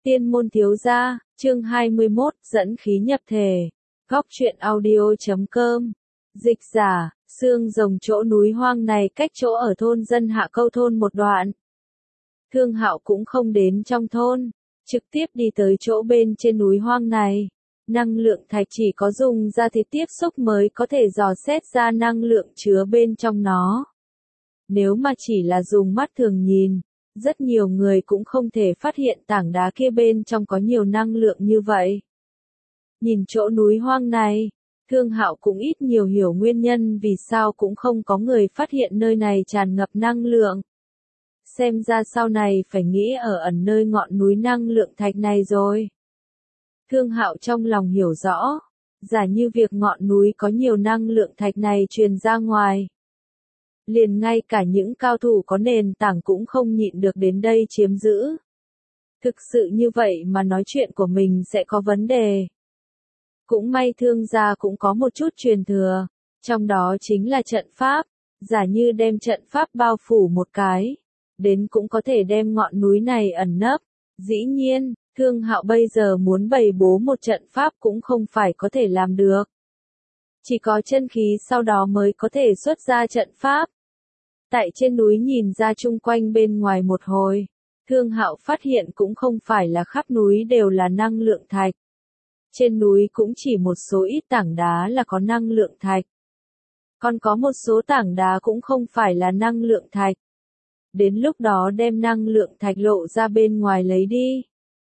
Tiên môn thiếu gia, chương 21, dẫn khí nhập thể. Góc truyện audio.com. Dịch giả, xương rồng. Chỗ núi hoang này cách chỗ ở thôn dân Hạ Câu thôn một đoạn. Thương Hạo cũng không đến trong thôn, trực tiếp đi tới chỗ bên trên núi hoang này. Năng lượng thạch chỉ có dùng da thịt tiếp xúc mới có thể dò xét ra năng lượng chứa bên trong nó. Nếu mà chỉ là dùng mắt thường nhìn, rất nhiều người cũng không thể phát hiện tảng đá kia bên trong có nhiều năng lượng như vậy. Nhìn chỗ núi hoang này, Thương Hạo cũng ít nhiều hiểu nguyên nhân vì sao cũng không có người phát hiện nơi này tràn ngập năng lượng. Xem ra sau này phải nghĩ ở ẩn nơi ngọn núi năng lượng thạch này rồi. Thương Hạo trong lòng hiểu rõ, giả như việc ngọn núi có nhiều năng lượng thạch này truyền ra ngoài, liền ngay cả những cao thủ có nền tảng cũng không nhịn được đến đây chiếm giữ. Thực sự như vậy mà nói chuyện của mình sẽ có vấn đề. Cũng may Thương gia cũng có một chút truyền thừa, trong đó chính là trận pháp, giả như đem trận pháp bao phủ một cái, đến cũng có thể đem ngọn núi này ẩn nấp. Dĩ nhiên, Thương Hạo bây giờ muốn bày bố một trận pháp cũng không phải có thể làm được. Chỉ có chân khí sau đó mới có thể xuất ra trận pháp. Tại trên núi nhìn ra chung quanh bên ngoài một hồi, Thương Hạo phát hiện cũng không phải là khắp núi đều là năng lượng thạch. Trên núi cũng chỉ một số ít tảng đá là có năng lượng thạch. Còn có một số tảng đá cũng không phải là năng lượng thạch. Đến lúc đó đem năng lượng thạch lộ ra bên ngoài lấy đi.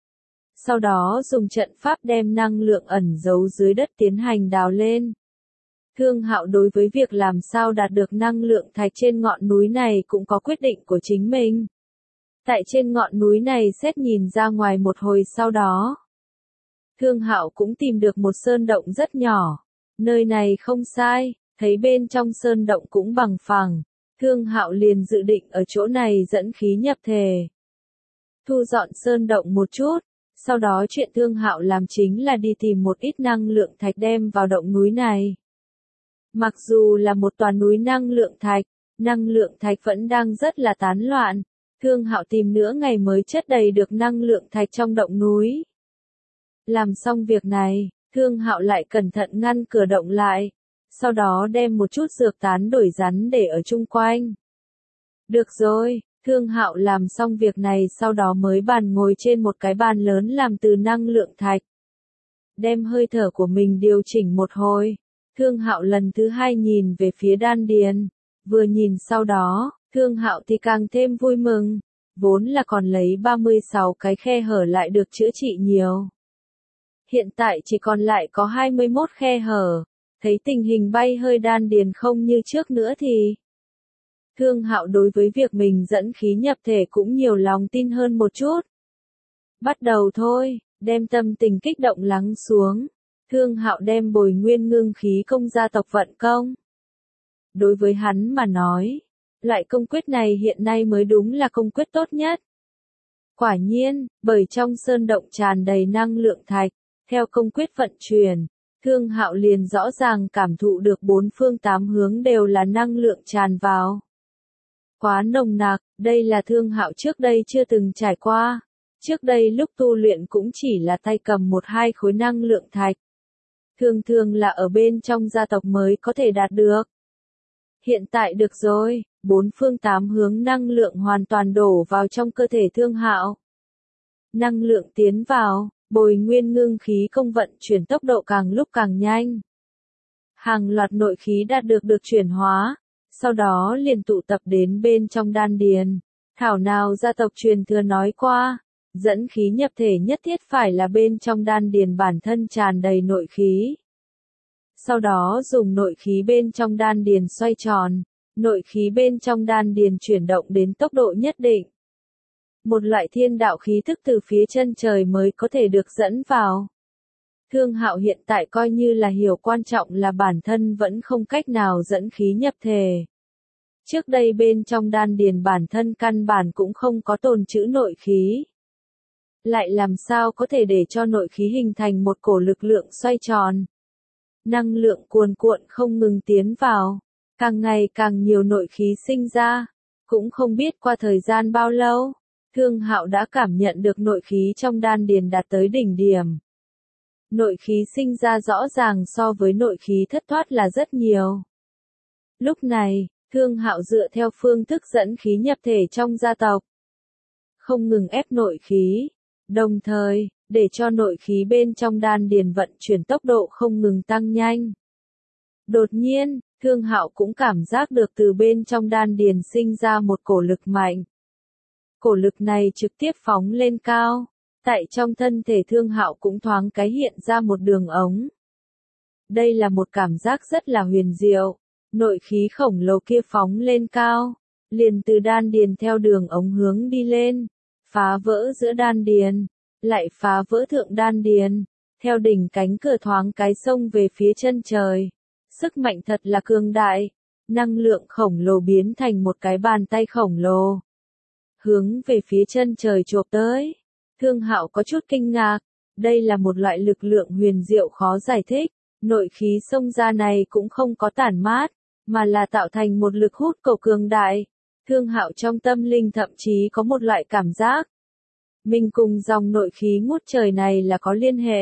Sau đó dùng trận pháp đem năng lượng ẩn giấu dưới đất tiến hành đào lên. Thương Hạo đối với việc làm sao đạt được năng lượng thạch trên ngọn núi này cũng có quyết định của chính mình. Tại trên ngọn núi này xét nhìn ra ngoài một hồi sau đó, Thương Hạo cũng tìm được một sơn động rất nhỏ. Nơi này không sai, thấy bên trong sơn động cũng bằng phẳng. Thương Hạo liền dự định ở chỗ này dẫn khí nhập thể. Thu dọn sơn động một chút, sau đó chuyện Thương Hạo làm chính là đi tìm một ít năng lượng thạch đem vào động núi này. Mặc dù là một tòa núi năng lượng thạch vẫn đang rất là tán loạn. Thương Hạo tìm nửa ngày mới chất đầy được năng lượng thạch trong động núi. Làm xong việc này, Thương Hạo lại cẩn thận ngăn cửa động lại, sau đó đem một chút dược tán đổi rắn để ở chung quanh. Được rồi, Thương Hạo làm xong việc này sau đó mới bàn ngồi trên một cái bàn lớn làm từ năng lượng thạch. Đem hơi thở của mình điều chỉnh một hồi. Thương Hạo lần thứ hai nhìn về phía đan điền, vừa nhìn sau đó, Thương Hạo thì càng thêm vui mừng, vốn là còn lấy 36 cái khe hở lại được chữa trị nhiều. Hiện tại chỉ còn lại có 21 khe hở, thấy tình hình bay hơi đan điền không như trước nữa thì Thương Hạo đối với việc mình dẫn khí nhập thể cũng nhiều lòng tin hơn một chút. Bắt đầu thôi, đem tâm tình kích động lắng xuống. Thương Hạo đem Bồi Nguyên Ngưng khí công gia tộc vận công. Đối với hắn mà nói, loại công quyết này hiện nay mới đúng là công quyết tốt nhất. Quả nhiên, bởi trong sơn động tràn đầy năng lượng thạch, theo công quyết vận chuyển, Thương Hạo liền rõ ràng cảm thụ được bốn phương tám hướng đều là năng lượng tràn vào. Quá nồng nặc, đây là Thương Hạo trước đây chưa từng trải qua. Trước đây lúc tu luyện cũng chỉ là tay cầm một hai khối năng lượng thạch. Thường thường là ở bên trong gia tộc mới có thể đạt được. Hiện tại được rồi, bốn phương tám hướng năng lượng hoàn toàn đổ vào trong cơ thể Thương Hạo. Năng lượng tiến vào, Bồi Nguyên Ngưng khí công vận chuyển tốc độ càng lúc càng nhanh. Hàng loạt nội khí đạt được chuyển hóa, sau đó liền tụ tập đến bên trong đan điền. Thảo nào gia tộc truyền thừa nói qua, dẫn khí nhập thể nhất thiết phải là bên trong đan điền bản thân tràn đầy nội khí. Sau đó dùng nội khí bên trong đan điền xoay tròn, nội khí bên trong đan điền chuyển động đến tốc độ nhất định. Một loại thiên đạo khí thức từ phía chân trời mới có thể được dẫn vào. Thương Hạo hiện tại coi như là hiểu quan trọng là bản thân vẫn không cách nào dẫn khí nhập thể. Trước đây bên trong đan điền bản thân căn bản cũng không có tồn trữ nội khí. Lại làm sao có thể để cho nội khí hình thành một cổ lực lượng xoay tròn. Năng lượng cuồn cuộn không ngừng tiến vào, càng ngày càng nhiều nội khí sinh ra, cũng không biết qua thời gian bao lâu, Thương Hạo đã cảm nhận được nội khí trong đan điền đạt tới đỉnh điểm. Nội khí sinh ra rõ ràng so với nội khí thất thoát là rất nhiều. Lúc này, Thương Hạo dựa theo phương thức dẫn khí nhập thể trong gia tộc, không ngừng ép nội khí, đồng thời, để cho nội khí bên trong đan điền vận chuyển tốc độ không ngừng tăng nhanh. Đột nhiên, Thương Hạo cũng cảm giác được từ bên trong đan điền sinh ra một cổ lực mạnh. Cổ lực này trực tiếp phóng lên cao, tại trong thân thể Thương Hạo cũng thoáng cái hiện ra một đường ống. Đây là một cảm giác rất là huyền diệu, nội khí khổng lồ kia phóng lên cao, liền từ đan điền theo đường ống hướng đi lên, phá vỡ giữa đan điền, lại phá vỡ thượng đan điền, theo đỉnh cánh cửa thoáng cái xông về phía chân trời. Sức mạnh thật là cường đại, năng lượng khổng lồ biến thành một cái bàn tay khổng lồ, hướng về phía chân trời chộp tới. Thương Hạo có chút kinh ngạc, đây là một loại lực lượng huyền diệu khó giải thích, nội khí xông ra này cũng không có tản mát, mà là tạo thành một lực hút cầu cường đại. Thương Hạo trong tâm linh thậm chí có một loại cảm giác, mình cùng dòng nội khí ngút trời này là có liên hệ.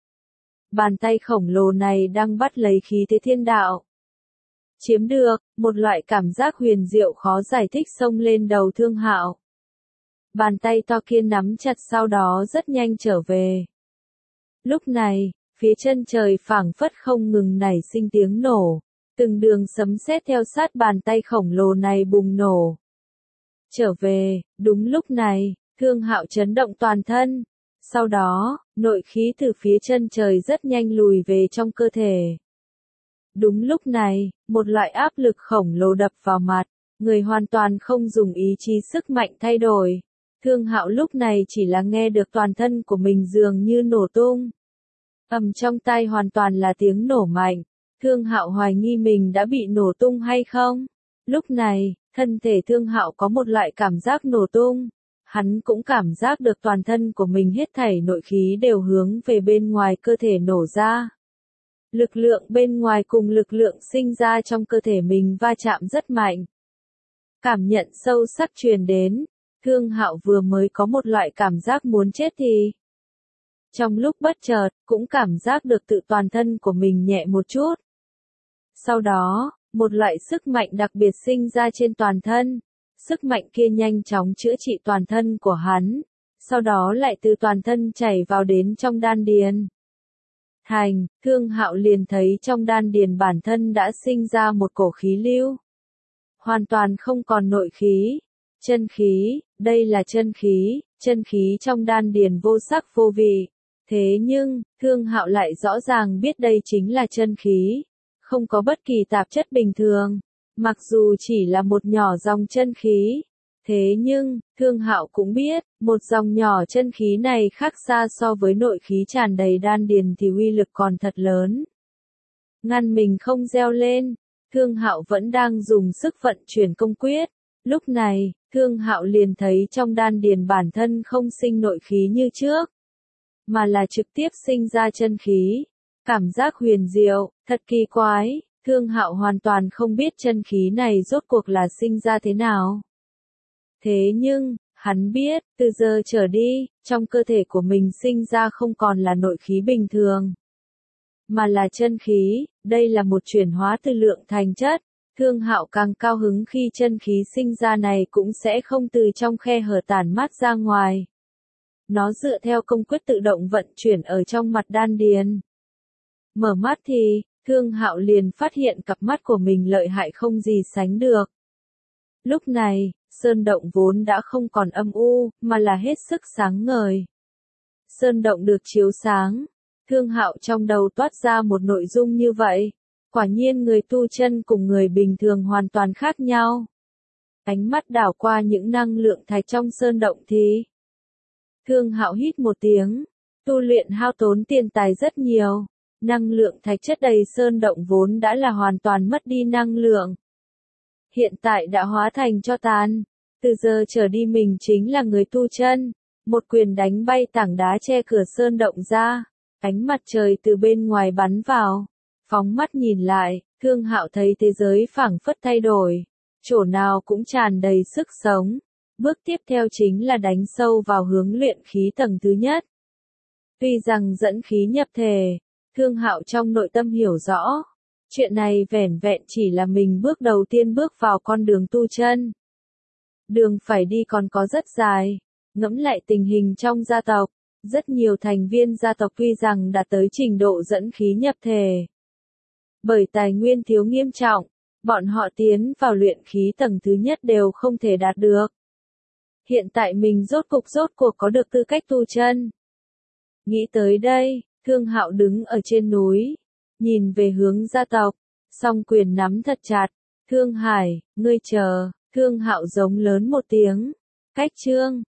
Bàn tay khổng lồ này đang bắt lấy khí thế thiên đạo. Chiếm được, một loại cảm giác huyền diệu khó giải thích xông lên đầu Thương Hạo. Bàn tay to kia nắm chặt sau đó rất nhanh trở về. Lúc này, phía chân trời phảng phất không ngừng nảy sinh tiếng nổ, từng đường sấm sét theo sát bàn tay khổng lồ này bùng nổ. Trở về, đúng lúc này, Thương Hạo chấn động toàn thân. Sau đó, nội khí từ phía chân trời rất nhanh lùi về trong cơ thể. Đúng lúc này, một loại áp lực khổng lồ đập vào mặt, người hoàn toàn không dùng ý chí sức mạnh thay đổi. Thương Hạo lúc này chỉ là nghe được toàn thân của mình dường như nổ tung. Ầm trong tai hoàn toàn là tiếng nổ mạnh. Thương Hạo hoài nghi mình đã bị nổ tung hay không. Lúc này, thân thể Thương Hạo có một loại cảm giác nổ tung. Hắn cũng cảm giác được toàn thân của mình hết thảy nội khí đều hướng về bên ngoài cơ thể nổ ra. Lực lượng bên ngoài cùng lực lượng sinh ra trong cơ thể mình va chạm rất mạnh. Cảm nhận sâu sắc truyền đến, Thương Hạo vừa mới có một loại cảm giác muốn chết thì. Trong lúc bất chợt, cũng cảm giác được tự toàn thân của mình nhẹ một chút. Sau đó, một loại sức mạnh đặc biệt sinh ra trên toàn thân. Sức mạnh kia nhanh chóng chữa trị toàn thân của hắn, sau đó lại từ toàn thân chảy vào đến trong đan điền. Thương Hạo liền thấy trong đan điền bản thân đã sinh ra một cổ khí lưu. Hoàn toàn không còn nội khí, chân khí, đây là chân khí trong đan điền vô sắc vô vị. Thế nhưng, Thương Hạo lại rõ ràng biết đây chính là chân khí, không có bất kỳ tạp chất bình thường. Mặc dù chỉ là một nhỏ dòng chân khí, thế nhưng, Thương Hạo cũng biết, một dòng nhỏ chân khí này khác xa so với nội khí tràn đầy đan điền thì uy lực còn thật lớn. Ngăn mình không reo lên, Thương Hạo vẫn đang dùng sức vận chuyển công quyết. Lúc này, Thương Hạo liền thấy trong đan điền bản thân không sinh nội khí như trước, mà là trực tiếp sinh ra chân khí. Cảm giác huyền diệu, thật kỳ quái. Thương Hạo hoàn toàn không biết chân khí này rốt cuộc là sinh ra thế nào. Thế nhưng, hắn biết, từ giờ trở đi, trong cơ thể của mình sinh ra không còn là nội khí bình thường, mà là chân khí, đây là một chuyển hóa từ lượng thành chất. Thương Hạo càng cao hứng khi chân khí sinh ra này cũng sẽ không từ trong khe hở tản mát ra ngoài. Nó dựa theo công quyết tự động vận chuyển ở trong mặt đan điền. Mở mắt thì, Thương Hạo liền phát hiện cặp mắt của mình lợi hại không gì sánh được. Lúc này, sơn động vốn đã không còn âm u, mà là hết sức sáng ngời. Sơn động được chiếu sáng, Thương Hạo trong đầu toát ra một nội dung như vậy. Quả nhiên người tu chân cùng người bình thường hoàn toàn khác nhau. Ánh mắt đảo qua những năng lượng thạch trong sơn động thì. Thương Hạo hít một tiếng, tu luyện hao tốn tiền tài rất nhiều. Năng lượng thạch chất đầy sơn động vốn đã là hoàn toàn mất đi năng lượng. Hiện tại đã hóa thành tro tàn. Từ giờ trở đi mình chính là người tu chân. Một quyền đánh bay tảng đá che cửa sơn động ra. Ánh mặt trời từ bên ngoài bắn vào. Phóng mắt nhìn lại, Thương Hạo thấy thế giới phảng phất thay đổi. Chỗ nào cũng tràn đầy sức sống. Bước tiếp theo chính là đánh sâu vào hướng luyện khí tầng thứ nhất. Tuy rằng dẫn khí nhập thể, Thương Hạo trong nội tâm hiểu rõ, chuyện này vẻn vẹn chỉ là mình bước đầu tiên bước vào con đường tu chân. Đường phải đi còn có rất dài, ngẫm lại tình hình trong gia tộc, rất nhiều thành viên gia tộc tuy rằng đạt tới trình độ dẫn khí nhập thể. Bởi tài nguyên thiếu nghiêm trọng, bọn họ tiến vào luyện khí tầng thứ nhất đều không thể đạt được. Hiện tại mình rốt cuộc có được tư cách tu chân. Nghĩ tới đây, Thương Hạo đứng ở trên núi, nhìn về hướng gia tộc, song quyền nắm thật chặt. Thương Hải, ngươi chờ, Thương Hạo giống lớn một tiếng. Cách chương